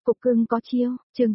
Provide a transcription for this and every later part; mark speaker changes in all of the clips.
Speaker 1: Cục cưng có chiêu, chương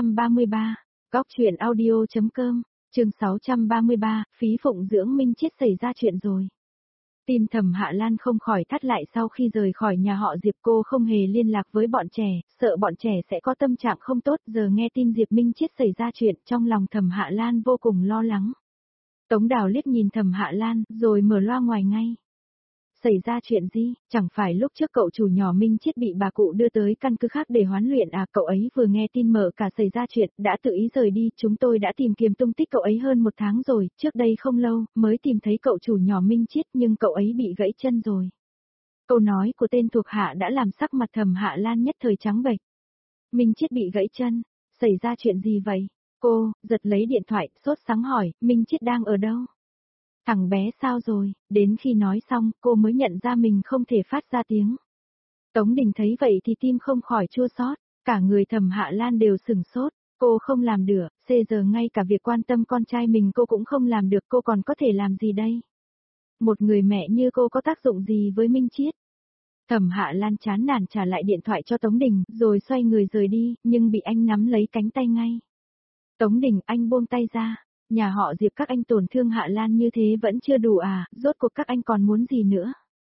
Speaker 1: 633, góc truyện audio.com, chương 633, phí phụng dưỡng Minh Chiết xảy ra chuyện rồi. Tim Thẩm Hạ Lan không khỏi thắt lại sau khi rời khỏi nhà họ Diệp, cô không hề liên lạc với bọn trẻ, sợ bọn trẻ sẽ có tâm trạng không tốt, giờ nghe tin Diệp Minh Chiết xảy ra chuyện, trong lòng Thẩm Hạ Lan vô cùng lo lắng. Tống Đào liếc nhìn Thẩm Hạ Lan, rồi mở loa ngoài ngay. Xảy ra chuyện gì, chẳng phải lúc trước cậu chủ nhỏ Minh Chiết bị bà cụ đưa tới căn cứ khác để huấn luyện à? Cậu ấy vừa nghe tin mở cả xảy ra chuyện, đã tự ý rời đi, chúng tôi đã tìm kiếm tung tích cậu ấy hơn 1 tháng rồi, trước đây không lâu, mới tìm thấy cậu chủ nhỏ Minh Chiết nhưng cậu ấy bị gãy chân rồi. Câu nói của tên thuộc hạ đã làm sắc mặt Thẩm Hạ Lan nhất thời trắng bệch. Minh Chiết bị gãy chân, xảy ra chuyện gì vậy? Cô, giật lấy điện thoại, sốt sắng hỏi, Minh Chiết đang ở đâu? Thằng bé sao rồi? Đến khi nói xong, cô mới nhận ra mình không thể phát ra tiếng. Tống Đình thấy vậy thì tim không khỏi chua xót, cả người Thẩm Hạ Lan đều sửng sốt, cô không làm được, giờ ngay cả việc quan tâm con trai mình cô cũng không làm được, cô còn có thể làm gì đây? Một người mẹ như cô có tác dụng gì với Minh Chiết? Thẩm Hạ Lan chán nản trả lại điện thoại cho Tống Đình, rồi xoay người rời đi, nhưng bị anh nắm lấy cánh tay ngay. Tống Đình, anh buông tay ra. Nhà họ Diệp các anh tổn thương Hạ Lan như thế vẫn chưa đủ à, rốt cuộc các anh còn muốn gì nữa?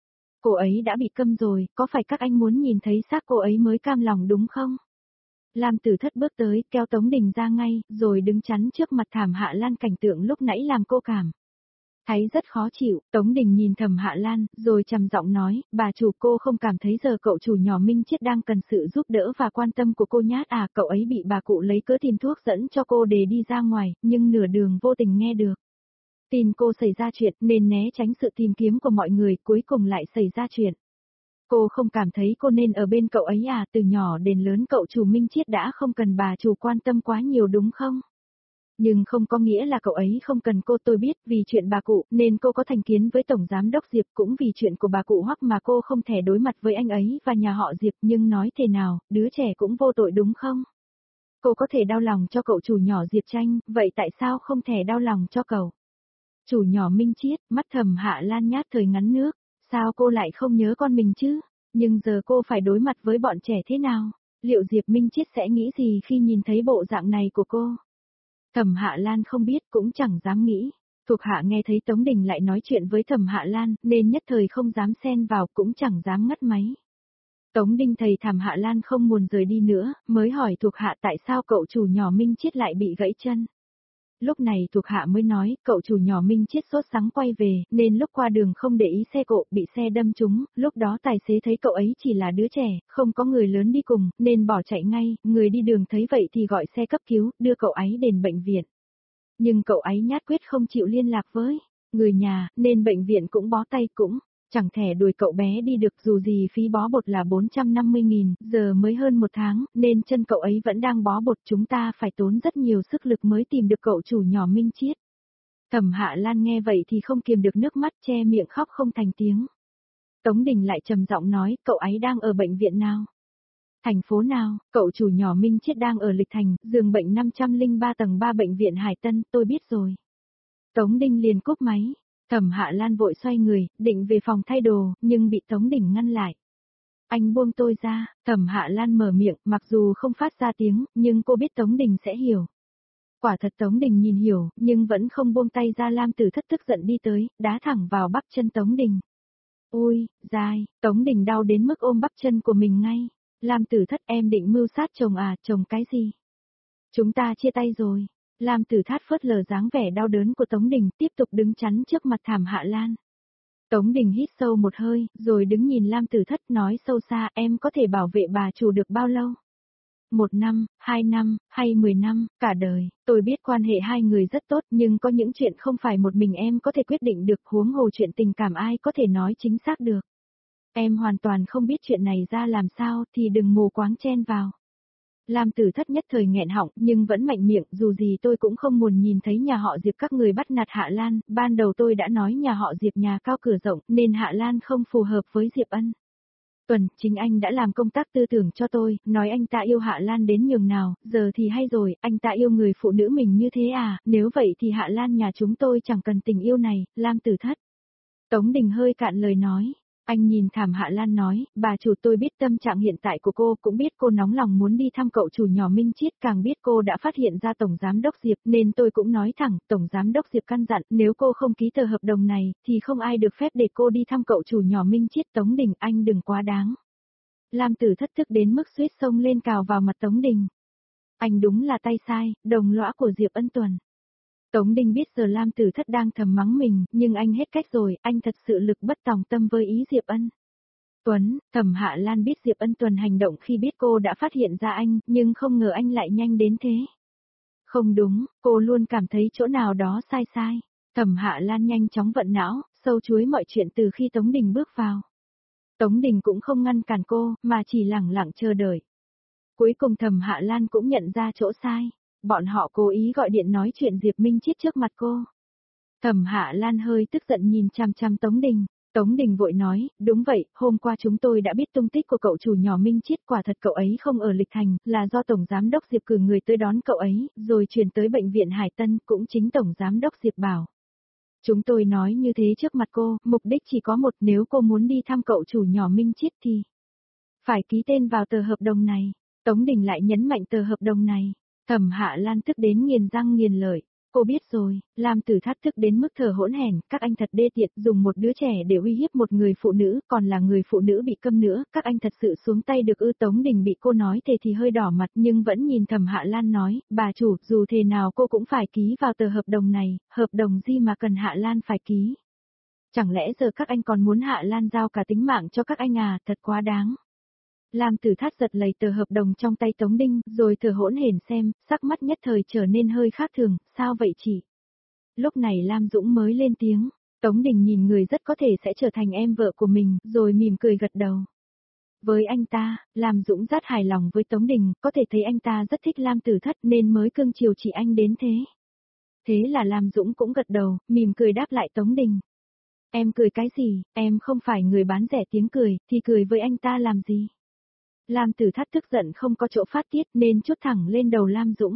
Speaker 1: Cô ấy đã bị câm rồi, có phải các anh muốn nhìn thấy xác cô ấy mới cam lòng đúng không? Lam Tử Thất bước tới, kéo Tống Đình ra ngay, rồi đứng chắn trước mặt Thẩm Hạ Lan, cảnh tượng lúc nãy làm cô cảm thấy rất khó chịu. Tống Đình nhìn Thẩm Hạ Lan, rồi trầm giọng nói, bà chủ, cô không cảm thấy giờ cậu chủ nhỏ Minh Chiết đang cần sự giúp đỡ và quan tâm của cô nhát à? Cậu ấy bị bà cụ lấy cớ tìm thuốc dẫn cho cô để đi ra ngoài, nhưng nửa đường vô tình nghe được tin cô xảy ra chuyện nên né tránh sự tìm kiếm của mọi người, cuối cùng lại xảy ra chuyện. Cô không cảm thấy cô nên ở bên cậu ấy à? Từ nhỏ đến lớn cậu chủ Minh Chiết đã không cần bà chủ quan tâm quá nhiều đúng không? Nhưng không có nghĩa là cậu ấy không cần cô, tôi biết, vì chuyện bà cụ, nên cô có thành kiến với Tổng Giám Đốc Diệp, cũng vì chuyện của bà cụ Hoắc mà cô không thể đối mặt với anh ấy và nhà họ Diệp, nhưng nói thế nào, đứa trẻ cũng vô tội đúng không? Cô có thể đau lòng cho cậu chủ nhỏ Diệp Tranh, vậy tại sao không thể đau lòng cho cậu chủ nhỏ Minh Chiết? Mắt Thẩm Hạ Lan nhát thời ngắn nước, sao cô lại không nhớ con mình chứ? Nhưng giờ cô phải đối mặt với bọn trẻ thế nào? Liệu Diệp Minh Chiết sẽ nghĩ gì khi nhìn thấy bộ dạng này của cô? Thẩm Hạ Lan không biết, cũng chẳng dám nghĩ. Thuộc hạ nghe thấy Tống Đình lại nói chuyện với Thẩm Hạ Lan, nên nhất thời không dám xen vào, cũng chẳng dám ngắt máy. Tống Đình thấy Thẩm Hạ Lan không muốn rời đi nữa, mới hỏi thuộc hạ tại sao cậu chủ nhỏ Minh Chiết lại bị gãy chân. Lúc này thuộc hạ mới nói, cậu chủ nhỏ Minh Chiết sốt sắng quay về, nên lúc qua đường không để ý xe cộ, bị xe đâm trúng, lúc đó tài xế thấy cậu ấy chỉ là đứa trẻ, không có người lớn đi cùng, nên bỏ chạy ngay, người đi đường thấy vậy thì gọi xe cấp cứu, đưa cậu ấy đến bệnh viện. Nhưng cậu ấy nhát quyết không chịu liên lạc với người nhà, nên bệnh viện cũng bó tay, cũng chẳng thể đuổi cậu bé đi được, dù gì phí bó bột là 450.000, giờ mới hơn 1 tháng, nên chân cậu ấy vẫn đang bó bột, chúng ta phải tốn rất nhiều sức lực mới tìm được cậu chủ nhỏ Minh Chiết. Thẩm Hạ Lan nghe vậy thì không kiềm được nước mắt, che miệng khóc không thành tiếng. Tống Đình lại trầm giọng nói, cậu ấy đang ở bệnh viện nào? Thành phố nào? Cậu chủ nhỏ Minh Chiết đang ở Lịch Thành, giường bệnh 503 tầng 3 bệnh viện Hải Tân, tôi biết rồi. Tống Đình liền cúp máy. Thẩm Hạ Lan vội xoay người, định về phòng thay đồ, nhưng bị Tống Đình ngăn lại. Anh buông tôi ra. Thẩm Hạ Lan mở miệng, mặc dù không phát ra tiếng, nhưng cô biết Tống Đình sẽ hiểu. Quả thật Tống Đình nhìn hiểu, nhưng vẫn không buông tay ra. Lam Tử Thất tức giận đi tới, đá thẳng vào bắp chân Tống Đình. Ôi, dai, Tống Đình đau đến mức ôm bắp chân của mình ngay. Lam Tử Thất, em định mưu sát chồng à? Chồng cái gì? Chúng ta chia tay rồi. Lam Tử Thát phớt lờ dáng vẻ đau đớn của Tống Đình, tiếp tục đứng chắn trước mặt Thẩm Hạ Lan. Tống Đình hít sâu một hơi, rồi đứng nhìn Lam Tử Thất nói sâu xa, em có thể bảo vệ bà chủ được bao lâu? 1 năm, 2 năm, hay 10 năm, cả đời. Tôi biết quan hệ hai người rất tốt, nhưng có những chuyện không phải một mình em có thể quyết định được, huống hồ chuyện tình cảm ai có thể nói chính xác được. Em hoàn toàn không biết chuyện này ra làm sao, thì đừng mù quáng chen vào. Lam Tử Thất nhất thời nghẹn họng, nhưng vẫn mạnh miệng, dù gì tôi cũng không muốn nhìn thấy nhà họ Diệp các người bắt nạt Hạ Lan, ban đầu tôi đã nói nhà họ Diệp nhà cao cửa rộng, nên Hạ Lan không phù hợp với Diệp Ân. Tuần, chính anh đã làm công tác tư tưởng cho tôi, nói anh ta yêu Hạ Lan đến nhường nào, giờ thì hay rồi, anh ta yêu người phụ nữ mình như thế à, nếu vậy thì Hạ Lan nhà chúng tôi chẳng cần tình yêu này, Lam Tử Thất. Tống Đình hơi cạn lời nói. Anh nhìn Thẩm Hạ Lan nói, bà chủ tôi biết tâm trạng hiện tại của cô, cũng biết cô nóng lòng muốn đi thăm cậu chủ nhỏ Minh Chiết, càng biết cô đã phát hiện ra Tổng Giám Đốc Diệp, nên tôi cũng nói thẳng, Tổng Giám Đốc Diệp căn dặn, nếu cô không ký tờ hợp đồng này, thì không ai được phép để cô đi thăm cậu chủ nhỏ Minh Chiết. Tống Đình, anh đừng quá đáng. Lam Tử Thất tức đến mức suýt xông lên cào vào mặt Tống Đình. Anh đúng là tay sai, đồng lõa của Diệp Ân Tuần. Tống Đình biết giờ Lam Tử Thất đang thầm mắng mình, nhưng anh hết cách rồi, anh thật sự lực bất tòng tâm với ý Diệp Ân Tuấn. Thẩm Hạ Lan biết Diệp Ân Tuần hành động khi biết cô đã phát hiện ra anh, nhưng không ngờ anh lại nhanh đến thế. Không đúng, cô luôn cảm thấy chỗ nào đó sai sai. Thẩm Hạ Lan nhanh chóng vận não, sâu chuối mọi chuyện từ khi Tống Đình bước vào. Tống Đình cũng không ngăn cản cô, mà chỉ lẳng lặng chờ đợi. Cuối cùng Thẩm Hạ Lan cũng nhận ra chỗ sai. Bọn họ cố ý gọi điện nói chuyện Diệp Minh Chiết trước mặt cô. Thẩm Hạ Lan hơi tức giận nhìn chằm chằm Tống Đình. Tống Đình vội nói, đúng vậy, hôm qua chúng tôi đã biết tung tích của cậu chủ nhỏ Minh Chiết, quả thật cậu ấy không ở Lịch Thành, là do Tổng Giám Đốc Diệp cử người tới đón cậu ấy, rồi chuyển tới bệnh viện Hải Tân, cũng chính Tổng Giám Đốc Diệp bảo. Chúng tôi nói như thế trước mặt cô, mục đích chỉ có một, nếu cô muốn đi thăm cậu chủ nhỏ Minh Chiết thì phải ký tên vào tờ hợp đồng này. Tống Đình lại nhấn mạnh tờ hợp đồng này. Thẩm Hạ Lan tức đến nghiền răng nghiền lợi. Cô biết rồi, Lam Tử Thát tức đến mức thở hỗn hển, các anh thật đê tiện, dùng một đứa trẻ để uy hiếp một người phụ nữ, còn là người phụ nữ bị câm nữa, các anh thật sự xuống tay được ư? Tống Đình bị cô nói thế thì hơi đỏ mặt nhưng vẫn nhìn Thẩm Hạ Lan nói, bà chủ, dù thế nào cô cũng phải ký vào tờ hợp đồng này, hợp đồng gì mà cần Hạ Lan phải ký. Chẳng lẽ giờ các anh còn muốn Hạ Lan giao cả tính mạng cho các anh à, thật quá đáng. Lam Tử Thát giật lấy tờ hợp đồng trong tay Tống Đình, rồi thở hỗn hển xem, sắc mắt nhất thời trở nên hơi khác thường, sao vậy chị? Lúc này Lam Dũng mới lên tiếng, Tống Đình nhìn người rất có thể sẽ trở thành em vợ của mình, rồi mỉm cười gật đầu. Với anh ta, Lam Dũng rất hài lòng với Tống Đình, có thể thấy anh ta rất thích Lam Tử Thát nên mới cưng chiều chị anh đến thế. Thế là Lam Dũng cũng gật đầu, mỉm cười đáp lại Tống Đình. Em cười cái gì, em không phải người bán rẻ tiếng cười, thì cười với anh ta làm gì? Lam Tử Thát tức giận không có chỗ phát tiết nên trút thẳng lên đầu Lam Dũng.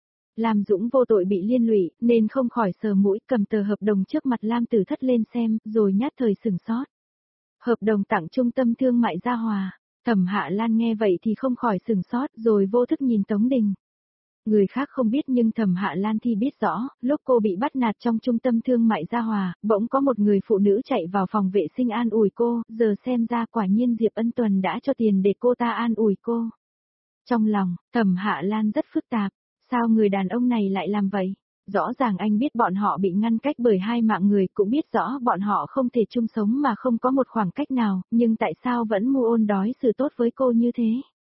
Speaker 1: Lam Dũng vô tội bị liên lụy nên không khỏi sờ mũi, cầm tờ hợp đồng trước mặt Lam Tử Thát lên xem, rồi nhát thời sửng sốt. Hợp đồng tặng Trung tâm Thương mại Gia Hòa. Thẩm Hạ Lan nghe vậy thì không khỏi sửng sốt, rồi vô thức nhìn Tống Đình. Người khác không biết nhưng Thẩm Hạ Lan thì biết rõ, lúc cô bị bắt nạt trong Trung tâm Thương mại Gia Hòa, bỗng có một người phụ nữ chạy vào phòng vệ sinh an ủi cô, giờ xem ra quả nhiên Diệp Ân Tuần đã cho tiền để cô ta an ủi cô. Trong lòng, Thẩm Hạ Lan rất phức tạp, sao người đàn ông này lại làm vậy? Rõ ràng anh biết bọn họ bị ngăn cách bởi hai mạng người, cũng biết rõ bọn họ không thể chung sống mà không có một khoảng cách nào, nhưng tại sao vẫn mưu ôn đối xử tốt với cô như thế?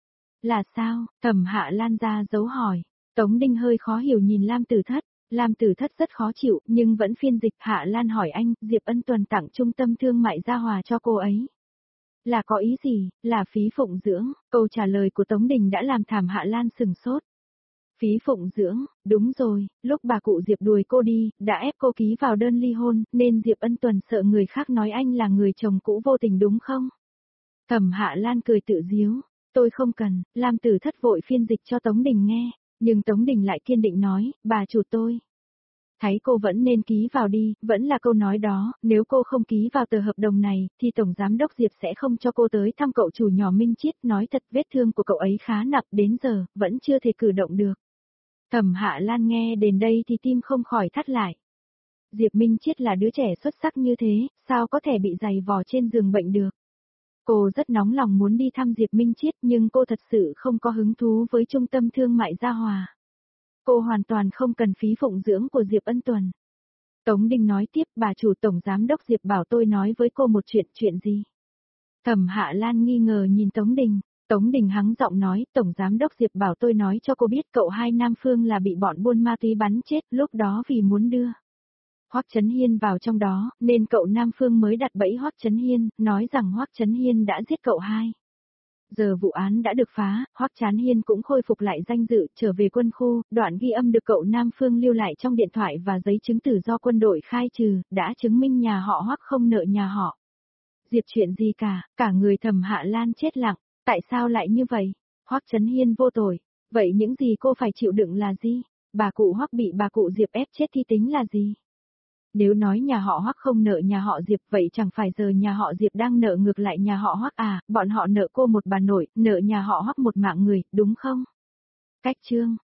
Speaker 1: Là sao? Thẩm Hạ Lan ra dấu hỏi. Tống Đình hơi khó hiểu nhìn Lam Tử Thát. Lam Tử Thát rất khó chịu, nhưng vẫn phiên dịch. Hạ Lan hỏi anh, Diệp Ân Tuần tặng Trung tâm Thương mại Gia Hòa cho cô ấy. Là có ý gì, là phí phụng dưỡng? Câu trả lời của Tống Đình đã làm Thẩm Hạ Lan sừng sốt. Phí phụng dưỡng, đúng rồi, lúc bà cụ Diệp đuổi cô đi, đã ép cô ký vào đơn ly hôn, nên Diệp Ân Tuần sợ người khác nói anh là người chồng cũ vô tình đúng không? Thẩm Hạ Lan cười tự giễu, tôi không cần. Lam Tử Thát vội phiên dịch cho Tống Đình nghe, nhưng Tống Đình lại kiên định nói, bà chủ tôi thấy cô vẫn nên ký vào đi, vẫn là câu nói đó, nếu cô không ký vào tờ hợp đồng này, thì Tổng Giám Đốc Diệp sẽ không cho cô tới thăm cậu chủ nhỏ Minh Chiết, nói thật vết thương của cậu ấy khá nặng, đến giờ, vẫn chưa thể cử động được. Thẩm Hạ Lan nghe đến đây thì tim không khỏi thắt lại. Diệp Minh Chiết là đứa trẻ xuất sắc như thế, sao có thể bị giày vò trên giường bệnh được? Cô rất nóng lòng muốn đi thăm Diệp Minh Chiết nhưng cô thật sự không có hứng thú với Trung tâm Thương mại Gia Hòa. Cô hoàn toàn không cần phí phụng dưỡng của Diệp Ân Tuần. Tống Đình nói tiếp, bà chủ Tổng Giám Đốc Diệp bảo tôi nói với cô một chuyện gì? Thẩm Hạ Lan nghi ngờ nhìn Tống Đình. Tống Đình hắng giọng nói, Tổng Giám Đốc Diệp bảo tôi nói cho cô biết cậu hai Nam Phương là bị bọn buôn ma túy bắn chết, lúc đó vì muốn đưa Hoắc Chấn Hiên vào trong đó, nên cậu Nam Phương mới đặt bẫy Hoắc Chấn Hiên, nói rằng Hoắc Chấn Hiên đã giết cậu hai. Giờ vụ án đã được phá, Hoắc Chấn Hiên cũng khôi phục lại danh dự, trở về quân khu, đoạn ghi âm được cậu Nam Phương lưu lại trong điện thoại và giấy chứng tử do quân đội khai trừ, đã chứng minh nhà họ Hoắc không nợ nhà họ Diệp chuyện gì cả người Thẩm Hạ Lan chết lặng, tại sao lại như vậy? Hoắc Chấn Hiên vô tội, vậy những gì cô phải chịu đựng là gì? Bà cụ Hoắc bị bà cụ Diệp ép chết thì tính là gì? Nếu nói nhà họ Hoắc không nợ nhà họ Diệp vậy chẳng phải giờ nhà họ Diệp đang nợ ngược lại nhà họ Hoắc à, bọn họ nợ cô một bà nội, nợ nhà họ Hoắc một mạng người, đúng không? Cách chương